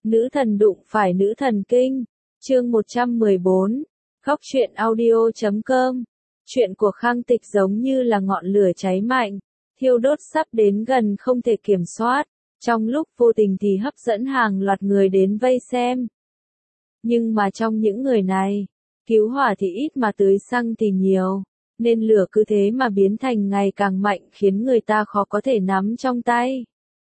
Nữ thần đụng phải nữ thần kinh. Chương 114. Góc truyện audio.com. Chuyện của Khang Tịch giống như là ngọn lửa cháy mạnh, thiêu đốt sắp đến gần không thể kiểm soát, trong lúc vô tình thì hấp dẫn hàng loạt người đến vây xem. Nhưng mà trong những người này, cứu hỏa thì ít mà tưới xăng thì nhiều, nên lửa cứ thế mà biến thành ngày càng mạnh khiến người ta khó có thể nắm trong tay.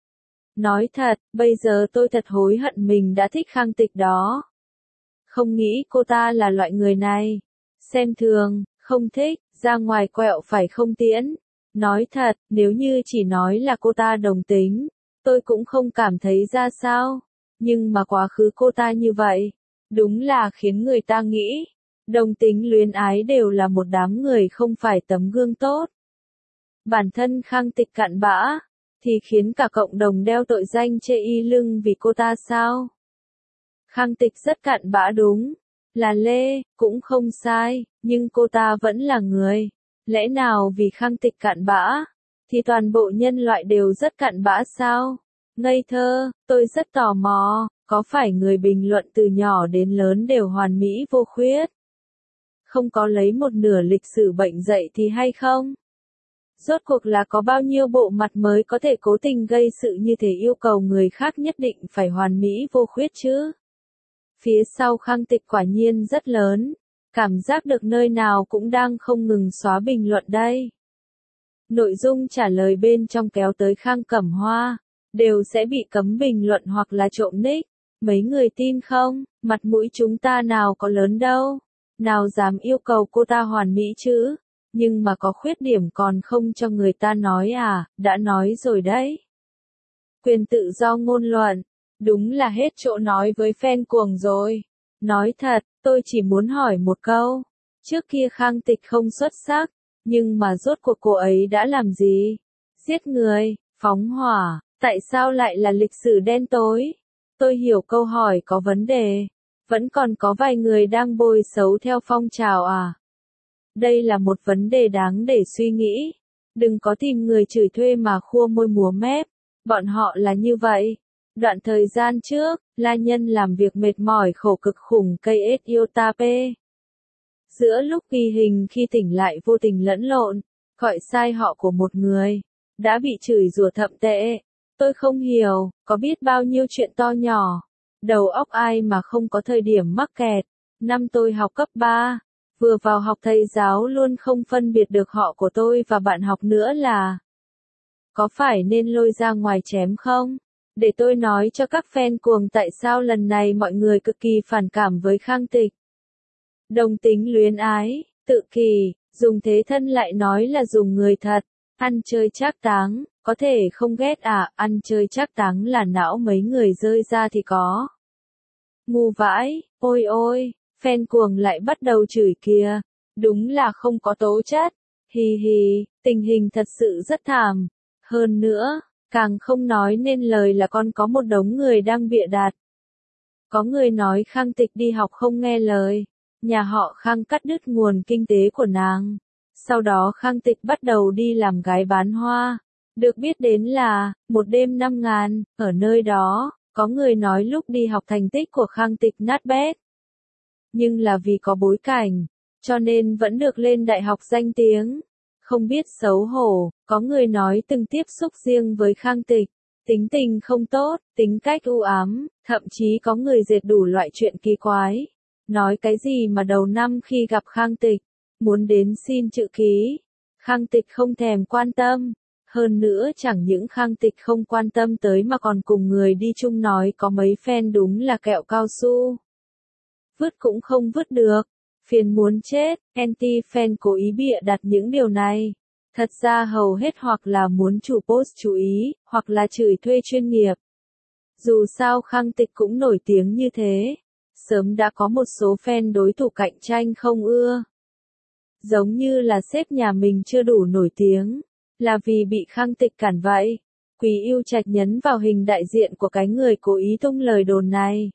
Nói thật, bây giờ tôi thật hối hận mình đã thích Khang Tịch đó. Không nghĩ cô ta là loại người này. Xem thường, không thích, ra ngoài quẹo phải không tiễn. Nói thật, nếu như chỉ nói là cô ta đồng tính, tôi cũng không cảm thấy ra sao. Nhưng mà quá khứ cô ta như vậy, đúng là khiến người ta nghĩ, đồng tính luyến ái đều là một đám người không phải tấm gương tốt. Bản thân Khang Tịch cặn bã, thì khiến cả cộng đồng đeo tội danh chê y lưng vì cô ta sao? Khang Tịch rất cặn bã đúng, là lê, cũng không sai, nhưng cô ta vẫn là người. Lẽ nào vì Khang Tịch cặn bã, thì toàn bộ nhân loại đều rất cặn bã sao? Ngây thơ, tôi rất tò mò, có phải người bình luận từ nhỏ đến lớn đều hoàn mỹ vô khuyết? Không có lấy một nửa lịch sử bệnh dậy thì hay không? Rốt cuộc là có bao nhiêu bộ mặt mới có thể cố tình gây sự như thế yêu cầu người khác nhất định phải hoàn mỹ vô khuyết chứ? Phía sau Khang Tịch quả nhiên rất lớn, cảm giác được nơi nào cũng đang không ngừng xóa bình luận đây. Nội dung trả lời bên trong kéo tới Khang Cẩm Hoa, đều sẽ bị cấm bình luận hoặc là trộm nick. Mấy người tin không, mặt mũi chúng ta nào có lớn đâu, nào dám yêu cầu cô ta hoàn mỹ chứ, nhưng mà có khuyết điểm còn không cho người ta nói à, đã nói rồi đấy. Quyền tự do ngôn luận, đúng là hết chỗ nói với fan cuồng rồi. Nói thật, tôi chỉ muốn hỏi một câu, trước kia Khang Tịch không xuất sắc, nhưng mà rốt cuộc cô ấy đã làm gì? Giết người, phóng hỏa, tại sao lại là lịch sử đen tối? Tôi hiểu câu hỏi có vấn đề, vẫn còn có vài người đang bôi xấu theo phong trào à? Đây là một vấn đề đáng để suy nghĩ. Đừng có tìm người chửi thuê mà khua môi múa mép, bọn họ là như vậy. Đoạn thời gian trước, La Nhân làm việc mệt mỏi khổ cực khủng cây Etiotape. Giữa lúc ghi hình khi tỉnh lại vô tình lẫn lộn, gọi sai họ của một người, đã bị chửi rủa thậm tệ. Tôi không hiểu, có biết bao nhiêu chuyện to nhỏ, đầu óc ai mà không có thời điểm mắc kẹt. Năm tôi học cấp 3, vừa vào học thầy giáo luôn không phân biệt được họ của tôi và bạn học nữa là có phải nên lôi ra ngoài chém không? Để tôi nói cho các fan cuồng tại sao lần này mọi người cực kỳ phản cảm với Khang Tịch. Đồng tính luyến ái, tự kỷ, dùng thế thân lại nói là dùng người thật, ăn chơi trác táng, có thể không ghét à, ăn chơi trác táng là não mấy người rơi ra thì có. Ngu vãi, ôi ôi, fan cuồng lại bắt đầu chửi kìa, đúng là không có tố chất, hì hì, tình hình thật sự rất thảm. Hơn nữa, càng không nói nên lời là còn có một đống người đang bịa đặt. Có người nói Khang Tịch đi học không nghe lời, nhà họ Khang cắt đứt nguồn kinh tế của nàng. Sau đó Khang Tịch bắt đầu đi làm gái bán hoa. Được biết đến là, một đêm 5.000, ở nơi đó, có người nói lúc đi học thành tích của Khang Tịch nát bét. Nhưng là vì có bối cảnh, cho nên vẫn được lên đại học danh tiếng. Không biết xấu hổ, có người nói từng tiếp xúc riêng với Khang Tịch, tính tình không tốt, tính cách u ám, thậm chí có người dệt đủ loại chuyện kỳ quái. Nói cái gì mà đầu năm khi gặp Khang Tịch, muốn đến xin chữ ký, Khang Tịch không thèm quan tâm. Hơn nữa chẳng những Khang Tịch không quan tâm tới mà còn cùng người đi chung nói có mấy fan đúng là kẹo cao su. Vứt cũng không vứt được. Phiền muốn chết, anti-fan cố ý bịa đặt những điều này. Thật ra hầu hết hoặc là muốn chủ post chú ý, hoặc là chửi thuê chuyên nghiệp. Dù sao Khang Tịch cũng nổi tiếng như thế, sớm đã có một số fan đối thủ cạnh tranh không ưa. Giống như là sếp nhà mình chưa đủ nổi tiếng, là vì bị Khang Tịch cản vậy. Quý Yêu Trạch nhấn vào hình đại diện của cái người cố ý tung lời đồn này.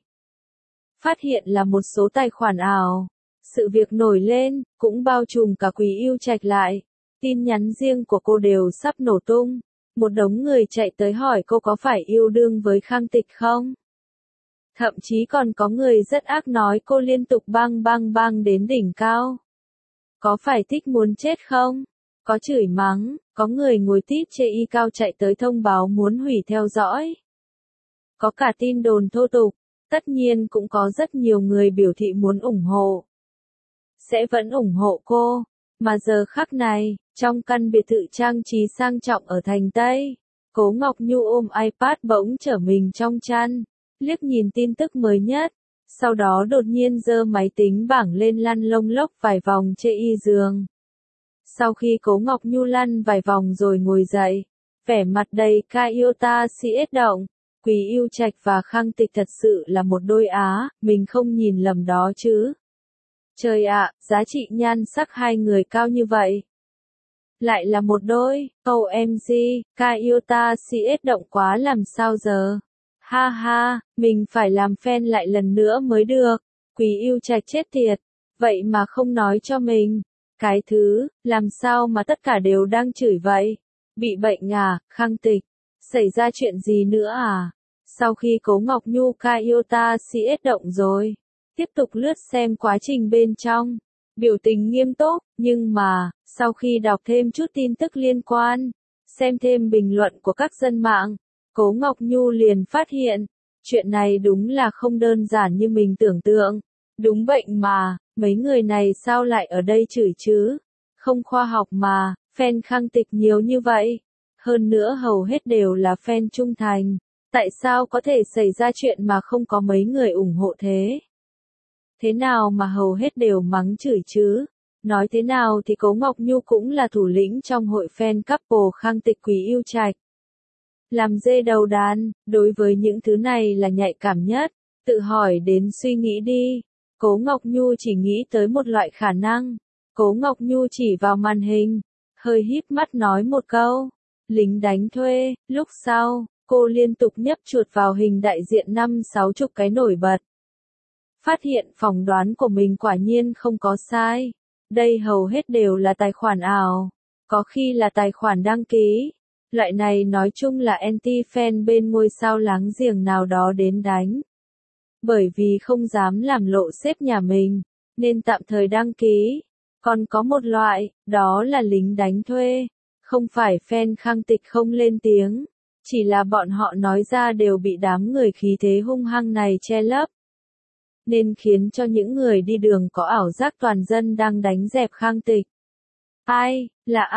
Phát hiện là một số tài khoản ảo. Sự việc nổi lên, cũng bao trùm cả Quý Yêu Trạch lại. Tin nhắn riêng của cô đều sắp nổ tung. Một đống người chạy tới hỏi cô có phải yêu đương với Khang Tịch không? Thậm chí còn có người rất ác nói cô liên tục bang bang bang đến đỉnh cao. Có phải thích muốn chết không? Có chửi mắng, có người ngồi tít chê y cao chạy tới thông báo muốn hủy theo dõi. Có cả tin đồn thô tục, tất nhiên cũng có rất nhiều người biểu thị muốn ủng hộ. Sẽ vẫn ủng hộ cô, mà giờ khắc này, trong căn biệt thự trang trí sang trọng ở thành Tây, Cố Ngọc Nhu ôm iPad bỗng trở mình trong chăn, liếc nhìn tin tức mới nhất, sau đó đột nhiên giơ máy tính bảng lên lăn lông lốc vài vòng trên y giường. Sau khi Cố Ngọc Nhu lăn vài vòng rồi ngồi dậy, vẻ mặt đầy ca yêu ta si ết động, Quý Yêu Trạch và Khang Tịch thật sự là một đôi á, mình không nhìn lầm đó chứ. Trời ạ, giá trị nhan sắc hai người cao như vậy. Lại là một đôi, OMG, ca yêu ta si ết động quá làm sao giờ. Ha ha, mình phải làm fan lại lần nữa mới được. Quý Yêu Trạch chết tiệt, vậy mà không nói cho mình. Cái thứ, làm sao mà tất cả đều đang chửi vậy? Bị bệnh à, Khang Tịch? Xảy ra chuyện gì nữa à? Sau khi Cố Ngọc Nhu ca yêu ta si ết động rồi, tiếp tục lướt xem quá trình bên trong. Biểu tình nghiêm túc, nhưng mà, sau khi đọc thêm chút tin tức liên quan, xem thêm bình luận của các dân mạng, Cố Ngọc Nhu liền phát hiện, chuyện này đúng là không đơn giản như mình tưởng tượng. Đúng vậy mà, mấy người này sao lại ở đây chửi chứ? Không khoa học mà, fan Khang Tịch nhiều như vậy. Hơn nữa hầu hết đều là fan trung thành. Tại sao có thể xảy ra chuyện mà không có mấy người ủng hộ thế? Thế nào mà hầu hết đều mắng chửi chứ? Nói thế nào thì Cố Ngọc Nhu cũng là thủ lĩnh trong hội fan couple Khang Tịch Quý Yêu Trạch. Làm dê đầu đàn, đối với những thứ này là nhạy cảm nhất. Tự hỏi đến suy nghĩ đi. Cố Ngọc Nhu chỉ nghĩ tới một loại khả năng. Cố Ngọc Nhu chỉ vào màn hình, hơi híp mắt nói một câu. Lính đánh thuê, lúc sau, cô liên tục nhấp chuột vào hình đại diện 50-60 cái nổi bật. Phát hiện phỏng đoán của mình quả nhiên không có sai. Đây hầu hết đều là tài khoản ảo, có khi là tài khoản đăng ký. Loại này nói chung là anti-fan bên ngôi sao láng giềng nào đó đến đánh. Bởi vì không dám làm lộ sếp nhà mình, nên tạm thời đăng ký. Còn có một loại, đó là lính đánh thuê. Không phải fan Khang Tịch không lên tiếng, chỉ là bọn họ nói ra đều bị đám người khí thế hung hăng này che lấp. Nên khiến cho những người đi đường có ảo giác toàn dân đang đánh dẹp Khang Tịch. Ai,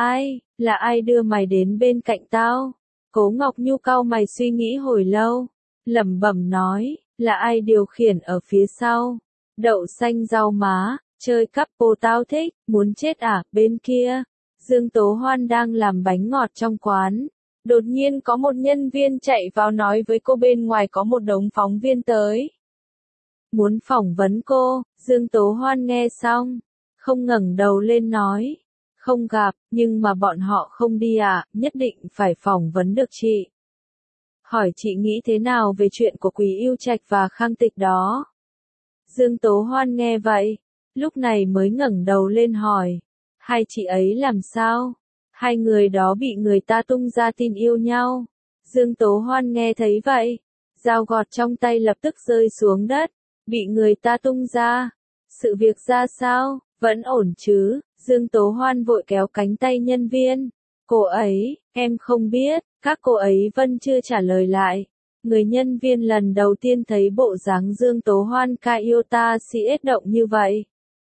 là ai đưa mày đến bên cạnh tao? Cố Ngọc Nhu cau mày suy nghĩ hồi lâu, lẩm bẩm nói, là ai điều khiển ở phía sau? Đậu xanh rau má, chơi couple tao thích, muốn chết à, bên kia. Dương Tố Hoan đang làm bánh ngọt trong quán. Đột nhiên có một nhân viên chạy vào nói với cô bên ngoài có một đống phóng viên tới. Muốn phỏng vấn cô, Dương Tố Hoan nghe xong, không ngẩng đầu lên nói. Không gặp, nhưng mà bọn họ không đi à, nhất định phải phỏng vấn được chị. Hỏi chị nghĩ thế nào về chuyện của Quý Yêu Trạch và Khang Tịch đó? Dương Tố Hoan nghe vậy, lúc này mới ngẩng đầu lên hỏi. Hai chị ấy làm sao? Hai người đó bị người ta tung ra tin yêu nhau. Dương Tố Hoan nghe thấy vậy, dao gọt trong tay lập tức rơi xuống đất. Bị người ta tung ra. Sự việc ra sao? Vẫn ổn chứ? Dương Tố Hoan vội kéo cánh tay nhân viên. Cô ấy, em không biết, các cô ấy vẫn chưa trả lời lại. Người nhân viên lần đầu tiên thấy bộ dáng Dương Tố Hoan ca yêu ta si ết động như vậy.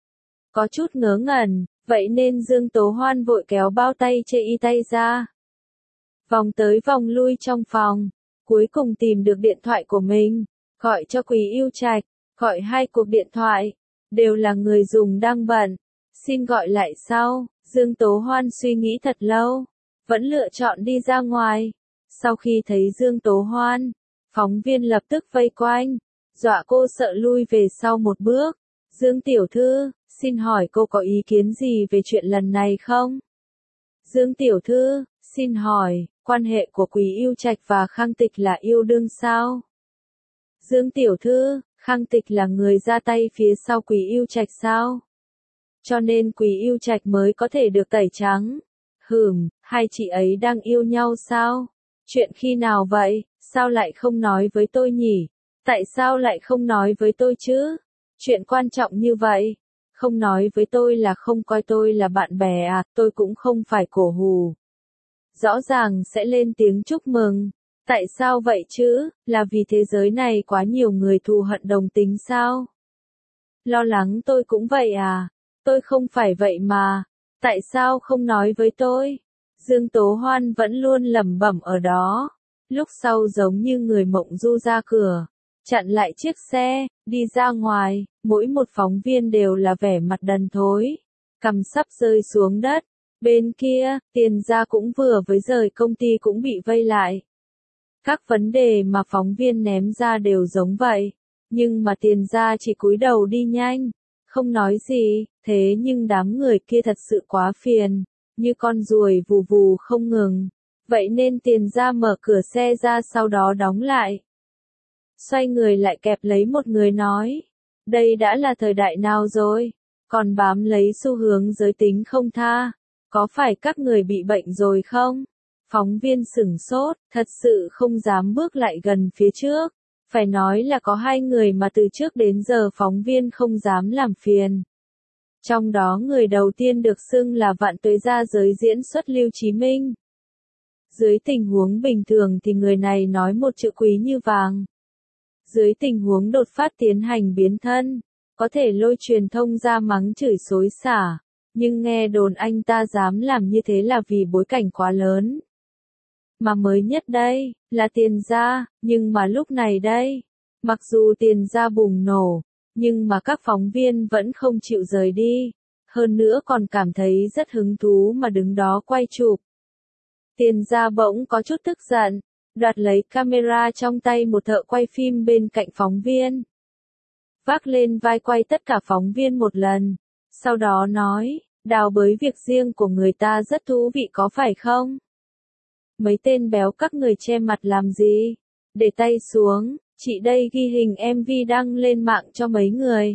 Có chút ngớ ngẩn, vậy nên Dương Tố Hoan vội kéo bao tay chê y tay ra. Vòng tới vòng lui trong phòng, cuối cùng tìm được điện thoại của mình, gọi cho Quý Yêu Trạch, gọi 2 cuộc điện thoại, đều là người dùng đang bận. Xin gọi lại sau, Dương Tố Hoan suy nghĩ thật lâu, vẫn lựa chọn đi ra ngoài. Sau khi thấy Dương Tố Hoan, phóng viên lập tức vây quanh, dọa cô sợ lui về sau một bước. Dương tiểu thư, xin hỏi cô có ý kiến gì về chuyện lần này không? Dương tiểu thư, xin hỏi, quan hệ của Quý Yêu Trạch và Khang Tịch là yêu đương sao? Dương tiểu thư, Khang Tịch là người ra tay phía sau Quý Yêu Trạch sao? Cho nên Quý Yêu Trạch mới có thể được tẩy trắng. Hai chị ấy đang yêu nhau sao? Chuyện khi nào vậy, sao lại không nói với tôi nhỉ? Tại sao lại không nói với tôi chứ? Chuyện quan trọng như vậy. Không nói với tôi là không coi tôi là bạn bè à, tôi cũng không phải cổ hù. Rõ ràng sẽ lên tiếng chúc mừng. Tại sao vậy chứ? Là vì thế giới này quá nhiều người thù hận đồng tính sao? Lo lắng tôi cũng vậy à? Tôi không phải vậy mà. Tại sao không nói với tôi? Dương Tố Hoan vẫn luôn lẩm bẩm ở đó. Lúc sau giống như người mộng du ra cửa, chặn lại chiếc xe, đi ra ngoài, mỗi một phóng viên đều là vẻ mặt đần thối, cằm sắp rơi xuống đất. Bên kia, Tiền Gia cũng vừa với rời công ty cũng bị vây lại. Các vấn đề mà phóng viên ném ra đều giống vậy, nhưng mà Tiền Gia chỉ cúi đầu đi nhanh, không nói gì, thế nhưng đám người kia thật sự quá phiền, như con ruồi vù vù không ngừng. Vậy nên Tiền Gia mở cửa xe ra sau đó đóng lại. Xoay người lại kẹp lấy một người nói, đây đã là thời đại nào rồi, còn bám lấy xu hướng giới tính không tha, có phải các người bị bệnh rồi không? Phóng viên sửng sốt, thật sự không dám bước lại gần phía trước. Phải nói là có hai người mà từ trước đến giờ phóng viên không dám làm phiền. Trong đó người đầu tiên được xưng là vạn tuế gia giới diễn xuất Lưu Chí Minh. Dưới tình huống bình thường thì người này nói một chữ quý như vàng. Dưới tình huống đột phát tiến hành biến thân, có thể lôi truyền thông ra mắng chửi xối xả, nhưng nghe đồn anh ta dám làm như thế là vì bối cảnh quá lớn. Mà mới nhất đây, là Tiền Gia, nhưng mà lúc này đây, mặc dù Tiền Gia bùng nổ, nhưng mà các phóng viên vẫn không chịu rời đi, hơn nữa còn cảm thấy rất hứng thú mà đứng đó quay chụp. Tiền Gia bỗng có chút tức giận, đoạt lấy camera trong tay một thợ quay phim bên cạnh phóng viên. Vác lên vai quay tất cả phóng viên một lần, sau đó nói, đào bới việc riêng của người ta rất thú vị có phải không? Mấy tên béo các người che mặt làm gì? Để tay xuống, chị đây ghi hình MV đăng lên mạng cho mấy người.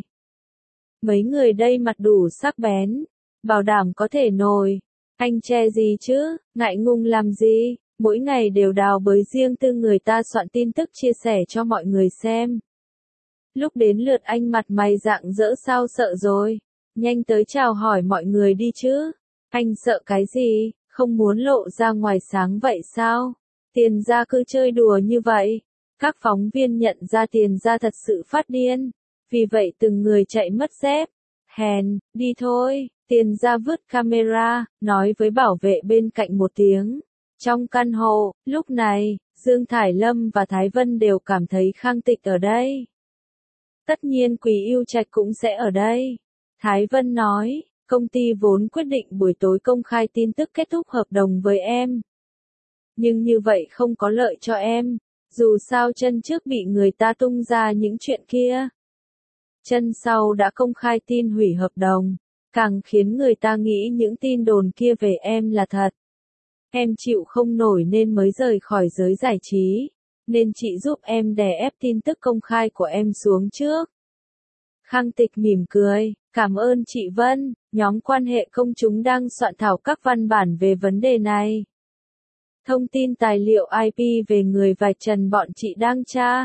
Mấy người đây mặt đủ sắc bén, bảo đảm có thể nổi. Anh che gì chứ, ngại ngùng làm gì, mỗi ngày đều đào bới riêng tư người ta soạn tin tức chia sẻ cho mọi người xem. Lúc đến lượt anh mặt mày rạng rỡ sao sợ rồi, nhanh tới chào hỏi mọi người đi chứ. Anh sợ cái gì, không muốn lộ ra ngoài sáng vậy sao? Tiền Gia cứ chơi đùa như vậy. Các phóng viên nhận ra Tiền Gia thật sự phát điên, vì vậy từng người chạy mất dép. Hèn, đi thôi. Tiền Gia vứt camera, nói với bảo vệ bên cạnh một tiếng. Trong căn hộ, lúc này, Dương Thải Lâm và Thái Vân đều cảm thấy Khang Tịch ở đây. Tất nhiên Quý Yêu Trạch cũng sẽ ở đây. Thái Vân nói, công ty vốn quyết định buổi tối công khai tin tức kết thúc hợp đồng với em. Nhưng như vậy không có lợi cho em, dù sao chân trước bị người ta tung ra những chuyện kia. Chân sau đã công khai tin hủy hợp đồng, càng khiến người ta nghĩ những tin đồn kia về em là thật. Em chịu không nổi nên mới rời khỏi giới giải trí, nên chị giúp em đè ép tin tức công khai của em xuống trước. Khang Tịch mỉm cười, cảm ơn chị Vân, nhóm quan hệ công chúng đang soạn thảo các văn bản về vấn đề này. Thông tin tài liệu IP về người vạch trần bọn chị đang tra.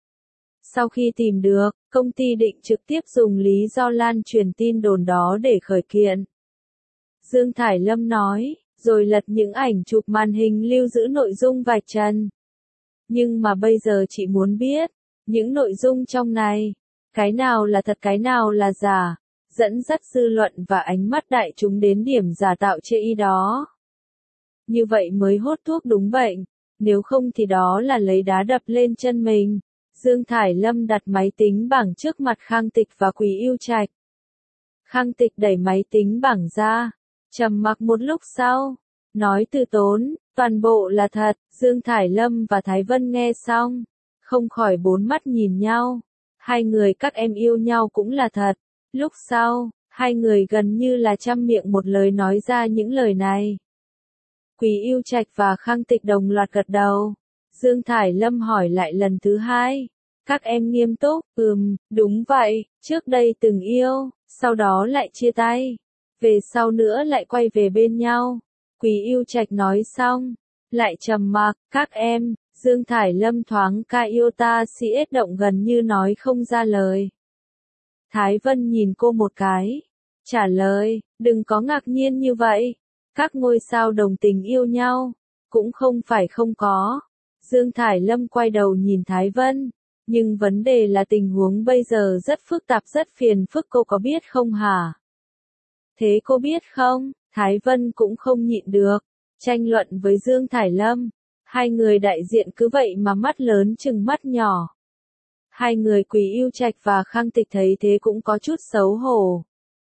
Sau khi tìm được, công ty định trực tiếp dùng lý do lan truyền tin đồn đó để khởi kiện. Dương Thải Lâm nói, rồi lật những ảnh chụp màn hình lưu giữ nội dung vạch trần. Nhưng mà bây giờ chị muốn biết, những nội dung trong này, cái nào là thật cái nào là giả, dẫn dắt dư luận và ánh mắt đại chúng đến điểm giả tạo chê y đó. Như vậy mới hốt thuốc đúng bệnh, nếu không thì đó là lấy đá đập lên chân mình. Dương Thải Lâm đặt máy tính bảng trước mặt Khang Tịch và Quý Yêu Trạch. Khang Tịch đẩy máy tính bảng ra, trầm mặc một lúc sau, nói từ tốn, toàn bộ là thật. Dương Thải Lâm và Thái Vân nghe xong, không khỏi bốn mắt nhìn nhau. Hai người các em yêu nhau cũng là thật. Lúc sau, hai người gần như là trăm miệng một lời nói ra những lời này. Quý Yêu Trạch và Khang Tịch đồng loạt gật đầu. Dương Thải Lâm hỏi lại lần thứ hai. Các em nghiêm túc, đúng vậy, trước đây từng yêu, sau đó lại chia tay. Về sau nữa lại quay về bên nhau. Quý Yêu Trạch nói xong, lại trầm mặc, các em, Dương Thải Lâm thoáng cái yêu ta si ết động gần như nói không ra lời. Thái Vân nhìn cô một cái, trả lời, đừng có ngạc nhiên như vậy, các ngôi sao đồng tình yêu nhau, cũng không phải không có. Dương Thải Lâm quay đầu nhìn Thái Vân, nhưng vấn đề là tình huống bây giờ rất phức tạp rất phiền phức cô có biết không hả? Thế cô biết không? Thái Vân cũng không nhịn được, tranh luận với Dương Thải Lâm. Hai người đại diện cứ vậy mà mắt lớn chừng mắt nhỏ. Hai người Quý Yêu Trạch và Khang Tịch thấy thế cũng có chút xấu hổ.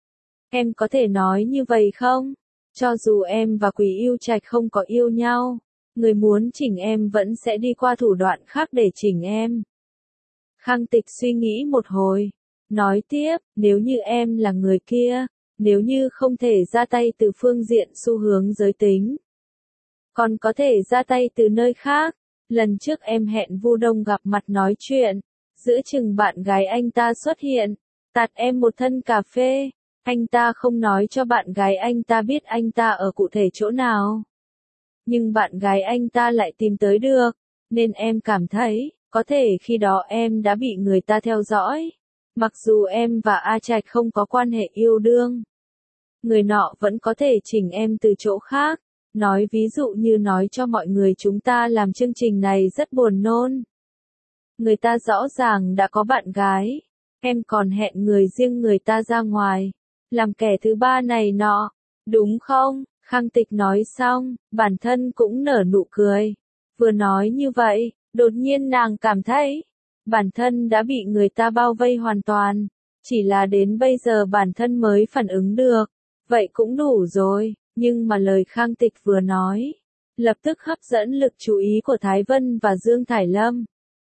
Em có thể nói như vậy không? Cho dù em và Quý Yêu Trạch không có yêu nhau, người muốn chỉnh em vẫn sẽ đi qua thủ đoạn khác để chỉnh em. Khang Tịch suy nghĩ một hồi, nói tiếp, nếu như em là người kia, nếu như không thể ra tay từ phương diện xu hướng giới tính, còn có thể ra tay từ nơi khác. Lần trước em hẹn Vu Đông gặp mặt nói chuyện, giữa chừng bạn gái anh ta xuất hiện, tạt em một thân cà phê, anh ta không nói cho bạn gái anh ta biết anh ta ở cụ thể chỗ nào. Nhưng bạn gái anh ta lại tìm tới được, nên em cảm thấy, có thể khi đó em đã bị người ta theo dõi. Mặc dù em và A Trạch không có quan hệ yêu đương, người nọ vẫn có thể chỉnh em từ chỗ khác. Nói ví dụ như nói cho mọi người chúng ta làm chương trình này rất buồn nôn. Người ta rõ ràng đã có bạn gái, em còn hẹn người riêng người ta ra ngoài, làm kẻ thứ ba này nọ, đúng không? Khang Tịch nói xong, bản thân cũng nở nụ cười. Vừa nói như vậy, đột nhiên nàng cảm thấy, bản thân đã bị người ta bao vây hoàn toàn, chỉ là đến bây giờ bản thân mới phản ứng được, vậy cũng đủ rồi. Nhưng mà lời Khang Tịch vừa nói, lập tức hấp dẫn lực chú ý của Thái Vân và Dương Thải Lâm.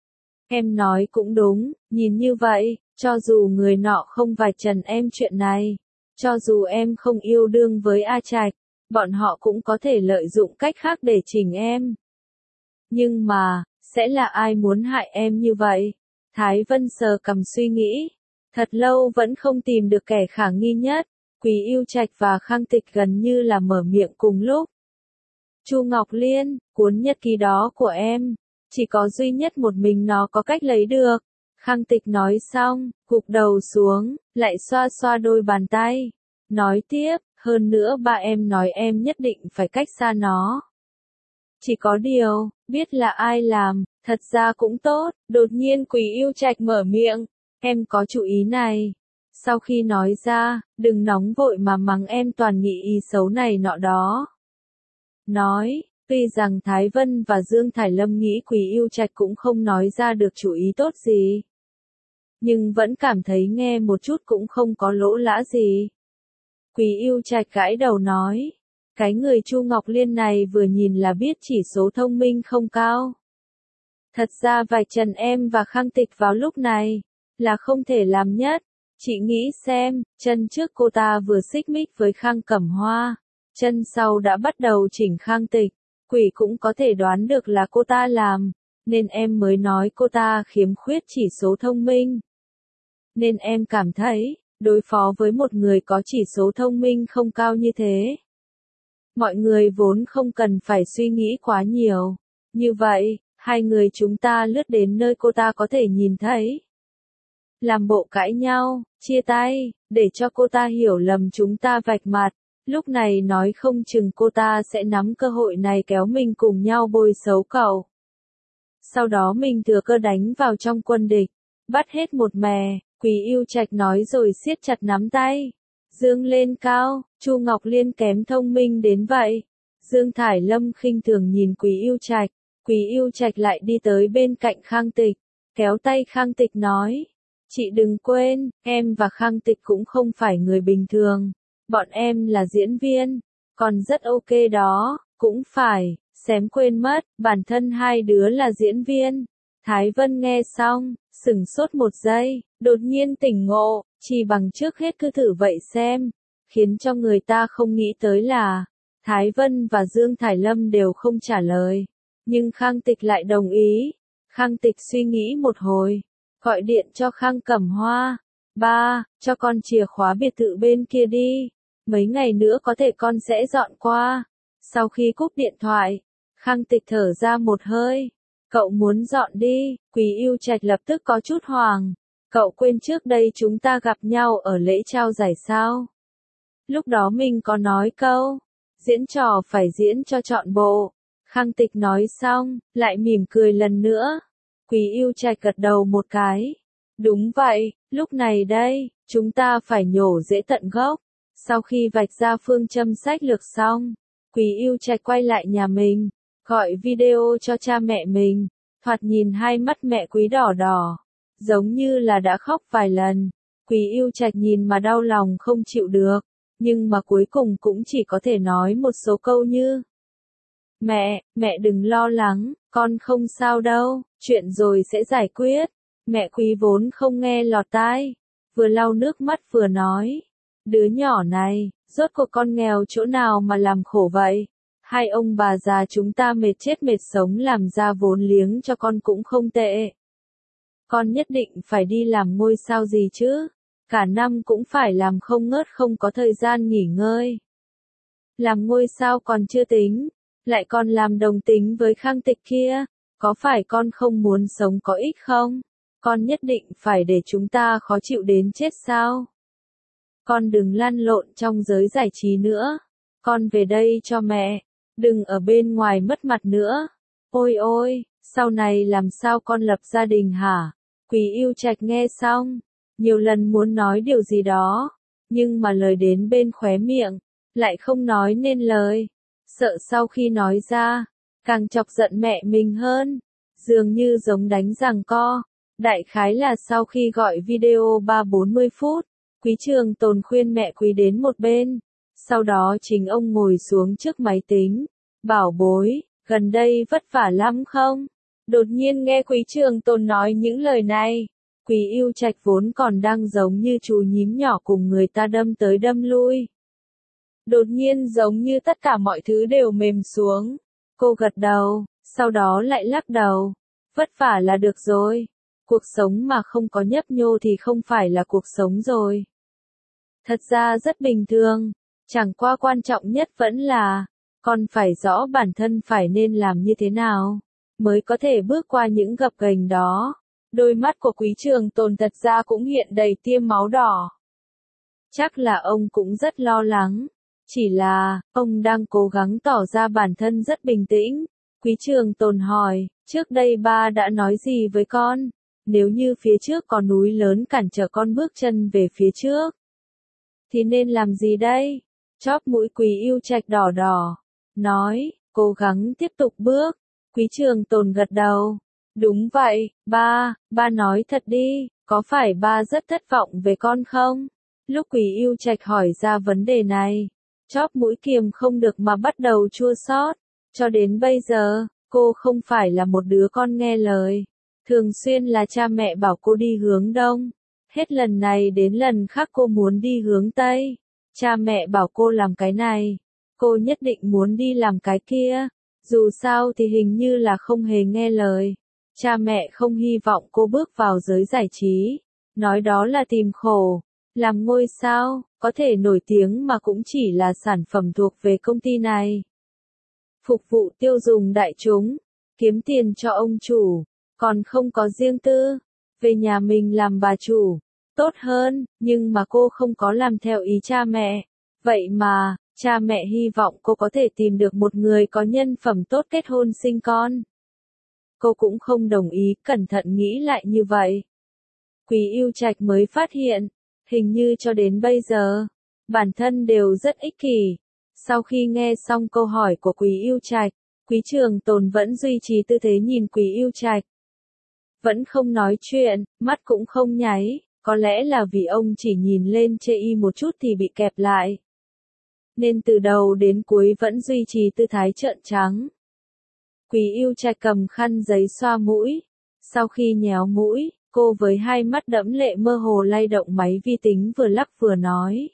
Em nói cũng đúng, nhìn như vậy, cho dù người nọ không vạch trần em chuyện này, cho dù em không yêu đương với A Trạch, bọn họ cũng có thể lợi dụng cách khác để chỉnh em. Nhưng mà, sẽ là ai muốn hại em như vậy? Thái Vân sờ cằm suy nghĩ, thật lâu vẫn không tìm được kẻ khả nghi nhất. Quý Yêu Trạch và Khang Tịch gần như là mở miệng cùng lúc. Chu Ngọc Liên, cuốn nhật ký đó của em, chỉ có duy nhất một mình nó có cách lấy được. Khang Tịch nói xong, gục đầu xuống, lại xoa xoa đôi bàn tay. Nói tiếp, hơn nữa ba em nói em nhất định phải cách xa nó. Chỉ có điều, biết là ai làm, thật ra cũng tốt. Đột nhiên Quý Yêu Trạch mở miệng, em có chủ ý này. Sau khi nói ra, đừng nóng vội mà mắng em toàn nghĩ ý xấu này nọ đó. Nói, tuy rằng Thái Vân và Dương Thải Lâm nghĩ Quý Yêu Trạch cũng không nói ra được chủ ý tốt gì, nhưng vẫn cảm thấy nghe một chút cũng không có lỗ lã gì. Quý Yêu Trạch gãi đầu nói, cái người Chu Ngọc Liên này vừa nhìn là biết chỉ số thông minh không cao. Thật ra vạch trần em và Khang Tịch vào lúc này, là không thể làm nhất. Chị nghĩ xem, chân trước cô ta vừa xích mích với Khang Cẩm Hoa, chân sau đã bắt đầu chỉnh Khang Tịch, quỷ cũng có thể đoán được là cô ta làm, nên em mới nói cô ta khiếm khuyết chỉ số thông minh. Nên em cảm thấy, đối phó với một người có chỉ số thông minh không cao như thế, mọi người vốn không cần phải suy nghĩ quá nhiều. Như vậy, hai người chúng ta lướt đến nơi cô ta có thể nhìn thấy. Làm bộ cãi nhau, chia tay, để cho cô ta hiểu lầm chúng ta vạch mặt. Lúc này nói không chừng cô ta sẽ nắm cơ hội này kéo mình cùng nhau bôi xấu cậu. Sau đó mình thừa cơ đánh vào trong quân địch, bắt hết một mè. Quý Yêu Trạch nói rồi siết chặt nắm tay, dương lên cao. Chu Ngọc Liên kém thông minh đến vậy. Dương Thải Lâm khinh thường nhìn Quý Yêu Trạch. Quý Yêu Trạch lại đi tới bên cạnh Khang Tịch, kéo tay Khang Tịch nói, chị đừng quên, em và Khang Tịch cũng không phải người bình thường. Bọn em là diễn viên, còn rất ok đó, cũng phải, xém quên mất, bản thân hai đứa là diễn viên. Thái Vân nghe xong, sửng sốt một giây, đột nhiên tỉnh ngộ, chỉ bằng trước hết cứ thử vậy xem. Khiến cho người ta không nghĩ tới là, Thái Vân và Dương Thải Lâm đều không trả lời. Nhưng Khang Tịch lại đồng ý. Khang Tịch suy nghĩ một hồi, gọi điện cho Khang Cẩm Hoa. Ba, cho con chìa khóa biệt thự bên kia đi. Mấy ngày nữa có thể con sẽ dọn qua. Sau khi cúp điện thoại, Khang Tịch thở ra một hơi. Cậu muốn dọn đi, Quý Yêu Trạch lập tức có chút hoảng. Cậu quên trước đây chúng ta gặp nhau ở lễ trao giải sao? Lúc đó mình có nói câu, diễn trò phải diễn cho trọn bộ. Khang Tịch nói xong, lại mỉm cười lần nữa. Quý Yêu Trạch gật đầu một cái. Đúng vậy, lúc này đây, chúng ta phải nhổ rễ tận gốc. Sau khi vạch ra phương châm sách lược xong, Quý Yêu Trạch quay lại nhà mình, gọi video cho cha mẹ mình. Thoạt nhìn hai mắt mẹ Quý đỏ đỏ, giống như là đã khóc vài lần. Quý Yêu Trạch nhìn mà đau lòng không chịu được, nhưng mà cuối cùng cũng chỉ có thể nói một số câu như: Mẹ đừng lo lắng, con không sao đâu, chuyện rồi sẽ giải quyết. Mẹ Quý vốn không nghe lọt tai, vừa lau nước mắt vừa nói: Đứa nhỏ này, rốt cuộc con nghèo chỗ nào mà làm khổ vậy? Hai ông bà già chúng ta mệt chết mệt sống làm ra vốn liếng cho con cũng không tệ. Con nhất định phải đi làm ngôi sao gì chứ? Cả năm cũng phải làm không ngớt không có thời gian nghỉ ngơi. Làm ngôi sao còn chưa tính, lại còn làm đồng tính với Khang Tịch kia, có phải con không muốn sống có ích không? Con nhất định phải để chúng ta khó chịu đến chết sao? Con đừng lăn lộn trong giới giải trí nữa. Con về đây cho mẹ, đừng ở bên ngoài mất mặt nữa. Ôi ôi, sau này làm sao con lập gia đình hả? Quý Yêu Trạch nghe xong, nhiều lần muốn nói điều gì đó, nhưng mà lời đến bên khóe miệng, lại không nói nên lời. Sợ sau khi nói ra, càng chọc giận mẹ mình hơn, dường như giống đánh giằng co. Đại khái là sau khi gọi video 3-40 phút, Quý Trường Tồn khuyên mẹ Quý đến một bên, sau đó chính ông ngồi xuống trước máy tính, bảo bối, gần đây vất vả lắm không? Đột nhiên nghe Quý Trường Tồn nói những lời này, Quý Yêu Trạch vốn còn đang giống như chú nhím nhỏ cùng người ta đâm tới đâm lui. Đột nhiên giống như tất cả mọi thứ đều mềm xuống. Cô gật đầu, sau đó lại lắc đầu. Vất vả là được rồi. Cuộc sống mà không có nhấp nhô thì không phải là cuộc sống rồi. Thật ra rất bình thường. Chẳng qua quan trọng nhất vẫn là, con phải rõ bản thân phải nên làm như thế nào, mới có thể bước qua những gập ghềnh đó. Đôi mắt của Quý Trường Tồn thật ra cũng hiện đầy tia máu đỏ. Chắc là ông cũng rất lo lắng. Chỉ là, ông đang cố gắng tỏ ra bản thân rất bình tĩnh. Quý Trường Tồn hỏi, trước đây ba đã nói gì với con? Nếu như phía trước có núi lớn cản trở con bước chân về phía trước, thì nên làm gì đây? Chóp mũi Quý Yêu Trạch đỏ đỏ, nói, cố gắng tiếp tục bước. Quý Trường Tồn gật đầu. Đúng vậy, ba nói thật đi, có phải ba rất thất vọng về con không? Lúc Quý Yêu Trạch hỏi ra vấn đề này, chóp mũi kiềm không được mà bắt đầu chua xót. Cho đến bây giờ, cô không phải là một đứa con nghe lời. Thường xuyên là cha mẹ bảo cô đi hướng đông. Hết lần này đến lần khác cô muốn đi hướng tây. Cha mẹ bảo cô làm cái này, cô nhất định muốn đi làm cái kia. Dù sao thì hình như là không hề nghe lời. Cha mẹ không hy vọng cô bước vào giới giải trí. Nói đó là tìm khổ. Làm ngôi sao, có thể nổi tiếng mà cũng chỉ là sản phẩm thuộc về công ty này. Phục vụ tiêu dùng đại chúng, kiếm tiền cho ông chủ, còn không có riêng tư. Về nhà mình làm bà chủ, tốt hơn, nhưng mà cô không có làm theo ý cha mẹ. Vậy mà, cha mẹ hy vọng cô có thể tìm được một người có nhân phẩm tốt kết hôn sinh con. Cô cũng không đồng ý, cẩn thận nghĩ lại như vậy. Quý Yêu Trạch mới phát hiện, hình như cho đến bây giờ, bản thân đều rất ích kỷ. Sau khi nghe xong câu hỏi của Quý Yêu Trạch, Quý Trường Tồn vẫn duy trì tư thế nhìn Quý Yêu Trạch. Vẫn không nói chuyện, mắt cũng không nháy, có lẽ là vì ông chỉ nhìn lên chê y một chút thì bị kẹp lại. Nên từ đầu đến cuối vẫn duy trì tư thái trợn trắng. Quý Yêu Trạch cầm khăn giấy xoa mũi. Sau khi nhéo mũi, cô với hai mắt đẫm lệ mơ hồ lay động máy vi tính vừa lắc vừa nói.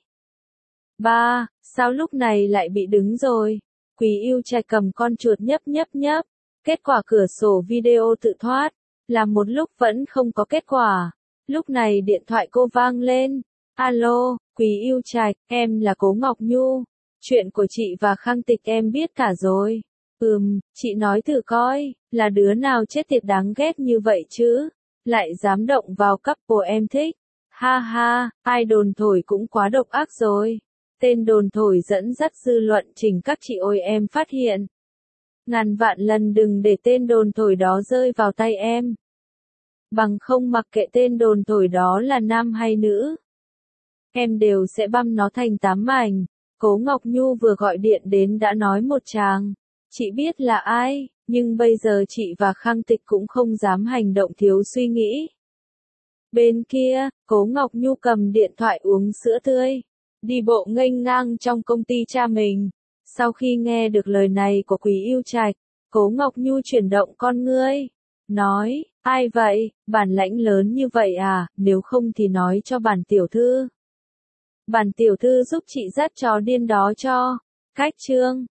Ba, sao lúc này lại bị đứng rồi? Quý Yêu Trạch cầm con chuột nhấp nhấp nhấp. Kết quả cửa sổ video tự thoát. Làm một lúc vẫn không có kết quả. Lúc này điện thoại cô vang lên. Alo, Quý Yêu Trạch, em là Cố Ngọc Nhu. Chuyện của chị và Khang Tịch em biết cả rồi. Chị nói thử coi, là đứa nào chết tiệt đáng ghét như vậy chứ? Lại dám động vào couple em thích. Ha ha, ai đồn thổi cũng quá độc ác rồi. Tên đồn thổi dẫn dắt dư luận trình các chị ôi em phát hiện. Ngàn vạn lần đừng để tên đồn thổi đó rơi vào tay em. Bằng không mặc kệ tên đồn thổi đó là nam hay nữ. Em đều sẽ băm nó thành 8 mảnh. Cố Ngọc Nhu vừa gọi điện đến đã nói một tràng. Chị biết là ai, nhưng bây giờ chị và Khang Tịch cũng không dám hành động thiếu suy nghĩ. Bên kia, Cố Ngọc Nhu cầm điện thoại uống sữa tươi, đi bộ nghênh ngang trong công ty cha mình. Sau khi nghe được lời này của Quý Yêu Trạch, Cố Ngọc Nhu chuyển động con ngươi, nói, ai vậy, bản lãnh lớn như vậy à, nếu không thì nói cho bản tiểu thư. Bản tiểu thư giúp chị dắt chó điên đó cho. Cách chương